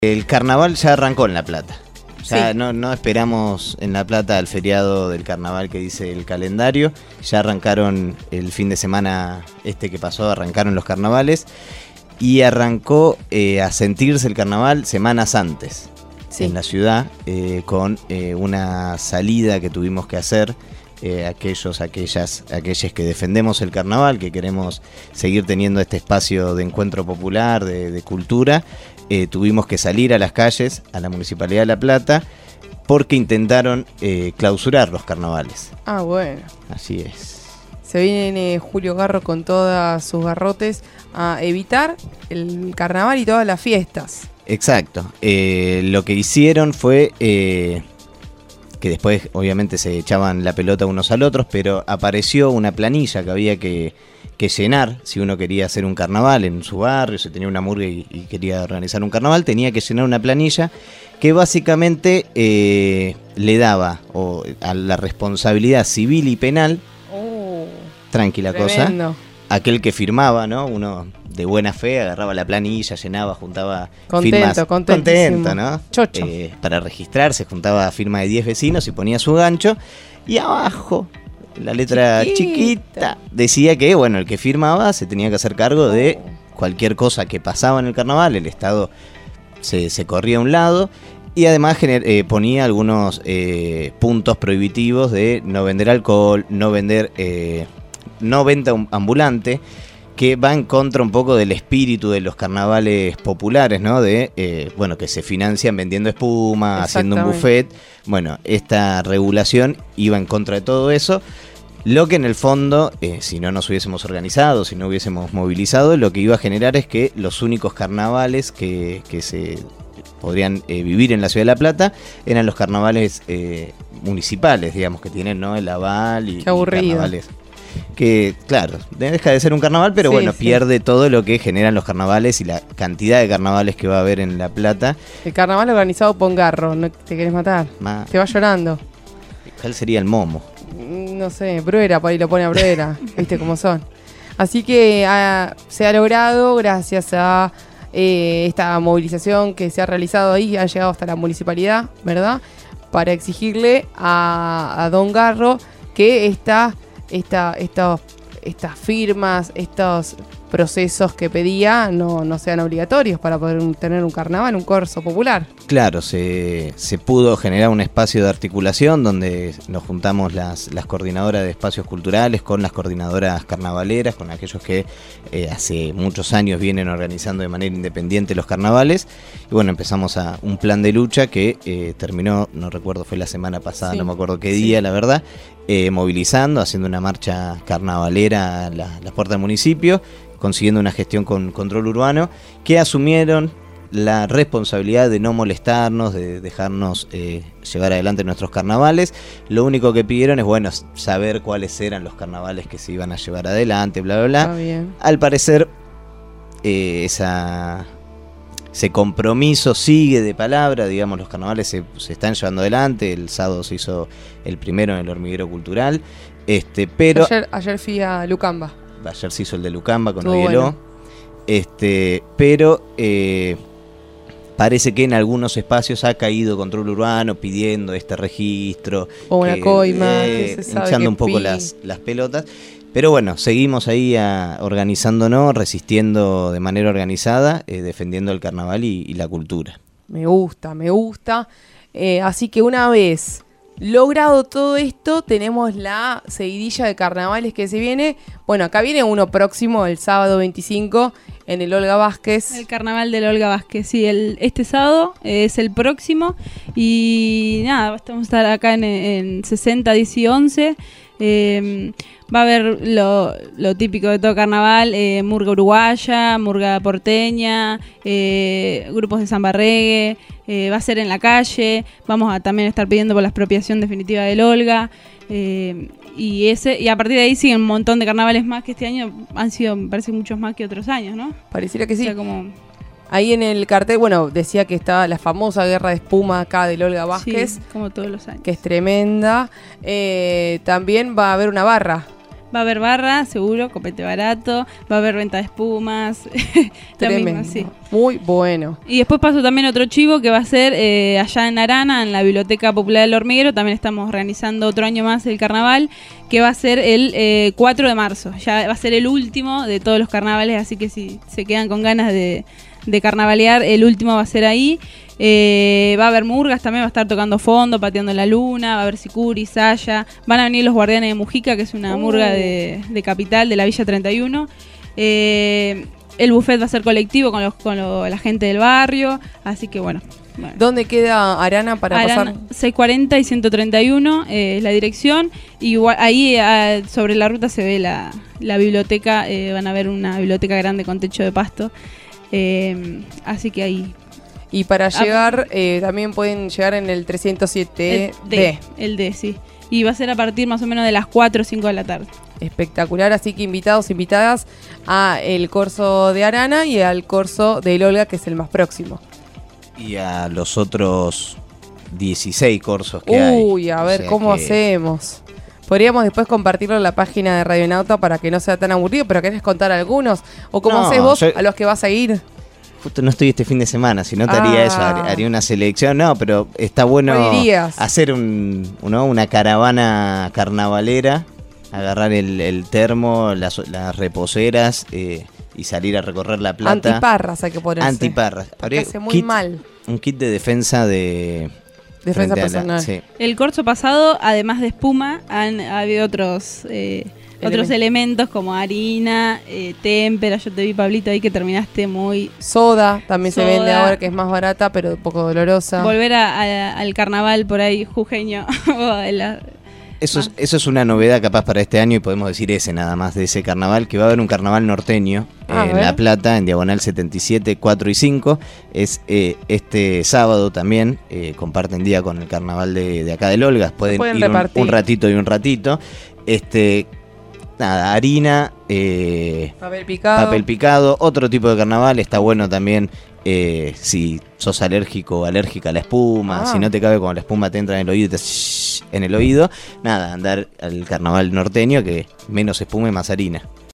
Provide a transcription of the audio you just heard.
El carnaval ya arrancó en La Plata. Ya Sí. no esperamos en La Plata el feriado del carnaval que dice el calendario. Ya arrancaron el fin de semana que pasó, arrancaron los carnavales. Y arrancó a sentirse el carnaval semanas antes en la ciudad, con una salida que tuvimos que hacer. Aquellos que defendemos el carnaval, que queremos seguir teniendo este espacio de encuentro popular, de cultura, tuvimos que salir a las calles, a la Municipalidad de La Plata, porque intentaron clausurar los carnavales. Ah, bueno. Así es. Se viene Julio Garro con todos sus garrotes a evitar el carnaval y todas las fiestas. Exacto. Lo que hicieron fue... que después obviamente se echaban la pelota unos al otros, pero apareció una planilla que había que llenar. Si uno quería hacer un carnaval en su barrio, si tenía una murga y quería organizar un carnaval, tenía que llenar una planilla que básicamente le daba a la responsabilidad civil y penal, tranquila tremendo. cosa, aquel que firmaba, ¿no? Uno de buena fe agarraba la planilla, llenaba, juntaba firmas. Contento, ¿no? Chocho. Para registrarse, juntaba firma de 10 vecinos y ponía su gancho. Y abajo, la letra chiquita, decía que, bueno, el que firmaba se tenía que hacer cargo de cualquier cosa que pasaba en el carnaval. El Estado se corría a un lado. Y además ponía algunos puntos prohibitivos de no vender alcohol, no vender... no venta ambulante, que va en contra un poco del espíritu de los carnavales populares, ¿no? Bueno, que se financian vendiendo espuma, haciendo un buffet. Bueno, esta regulación iba en contra de todo eso. Lo que en el fondo, si no nos hubiésemos organizado, si no hubiésemos movilizado, lo que iba a generar es que los únicos carnavales que se podrían vivir en la Ciudad de La Plata eran los carnavales municipales, digamos, que tienen, ¿no? El aval y carnavales. Que, claro, deja de ser un carnaval, pero bueno, pierde todo lo que generan los carnavales y la cantidad de carnavales que va a haber en La Plata. El carnaval organizado por Garro, ¿no te querés matar? Te va llorando. ¿Cuál sería el momo? No sé, Bruera, por ahí lo pone a Bruera, viste cómo son. Así que se ha logrado, gracias a esta movilización que se ha realizado ahí, ha llegado hasta la municipalidad, ¿verdad? Para exigirle a Don Garro que estas firmas, estos procesos que pedía no sean obligatorios para poder tener un carnaval, un corso popular. Claro, se pudo generar un espacio de articulación donde nos juntamos las coordinadoras de espacios culturales con las coordinadoras carnavaleras, con aquellos que hace muchos años vienen organizando de manera independiente los carnavales. Y bueno, empezamos un plan de lucha que terminó, no recuerdo, fue la semana pasada, no me acuerdo qué día, la verdad, movilizando, haciendo una marcha carnavalera a la puerta del municipio, consiguiendo una gestión con control urbano, que asumieron la responsabilidad de no molestarnos, de dejarnos llevar adelante nuestros carnavales. Lo único que pidieron es, bueno, saber cuáles eran los carnavales que se iban a llevar adelante, bla, bla, bla. Está bien. Al parecer, ese compromiso sigue de palabra, digamos, los carnavales se están llevando adelante. El sábado se hizo el primero en el Hormiguero Cultural, pero... Ayer fui a Lucamba. Ayer se hizo el de Lucamba con Ogueló. Pero parece que en algunos espacios ha caído control urbano pidiendo este registro. O una coima, que se sabe hinchando que un poco las pelotas. Pero bueno, seguimos ahí organizándonos, resistiendo de manera organizada, defendiendo el carnaval y la cultura. Me gusta. Así que una vez logrado todo esto, tenemos la seguidilla de carnavales que se viene. Bueno, acá viene uno próximo, el sábado 25, en el Olga Vázquez. El carnaval del Olga Vázquez, sí, este sábado es el próximo. Y nada, vamos a estar acá en 60, 10 y 11. Va a haber lo típico de todo carnaval, murga uruguaya, murga porteña, grupos de samba reggae, va a ser en la calle, vamos a también estar pidiendo por la expropiación definitiva del Olga, y a partir de ahí siguen un montón de carnavales más que este año han sido, me parece, muchos más que otros años, ¿no? Pareciera que sí. O sea, como... Ahí en el cartel, bueno, decía que está la famosa guerra de espuma acá del Olga Vázquez. Sí, como todos los años. Que es tremenda. También va a haber una barra Va a haber barra, seguro, copete barato, va a haber venta de espumas. Tremendo. Sí. Muy bueno. Y después paso también otro chivo que va a ser allá en Arana, en la Biblioteca Popular del Hormiguero. También estamos organizando otro año más el carnaval, que va a ser el 4 de marzo. Ya va a ser el último de todos los carnavales, así que si se quedan con ganas de carnavalear, el último va a ser ahí. Va a haber murgas también, va a estar tocando fondo, pateando la luna, va a haber sicuri, saya. Van a venir los Guardianes de Mujica, que es una murga de Capital, de la Villa 31. El buffet va a ser colectivo con la gente del barrio, así que bueno. ¿Dónde queda Arana para Arana, pasar? 640 y 131 es la dirección. Y ahí sobre la ruta se ve la biblioteca, van a ver una biblioteca grande con techo de pasto. Así que ahí. Y para llegar, también pueden llegar en el 307 D. El D, sí. Y va a ser a partir más o menos de las 4 o 5 de la tarde. Espectacular, así que invitados, invitadas a el corso de Arana y al corso de Olga, que es el más próximo. Y a los otros 16 corsos que hay. Uy, a ver cómo hacemos. Podríamos después compartirlo en la página de Radionauta para que no sea tan aburrido, pero ¿querés contar algunos? ¿O cómo haces vos a los que vas a ir? Justo no estoy este fin de semana, si no te haría eso, haría una selección. No, pero está bueno hacer una caravana carnavalera, agarrar el termo, las reposeras y salir a recorrer La Plata. Antiparras hay que ponerse. Antiparras. Hace muy mal. Un kit de defensa defensa personal. Sí. El corso pasado, además de espuma, ha habido otros elementos como harina, témpera. Yo te vi, Pablito, ahí que terminaste muy... Soda también se vende ahora, que es más barata, pero un poco dolorosa. Volver al carnaval por ahí, jujeño. Eso es una novedad capaz para este año, y podemos decir ese nada más de ese carnaval, que va a haber un carnaval norteño en La Plata, en Diagonal 77, 4 y 5. Es este sábado también, comparten día con el carnaval de acá del Olga. Pueden ir un ratito y un ratito. Nada, harina, papel picado, otro tipo de carnaval. Está bueno también si sos alérgico o alérgica a la espuma, si no te cabe cuando la espuma te entra en el oído y en el oído, nada, andar al carnaval norteño, que menos espuma y más harina.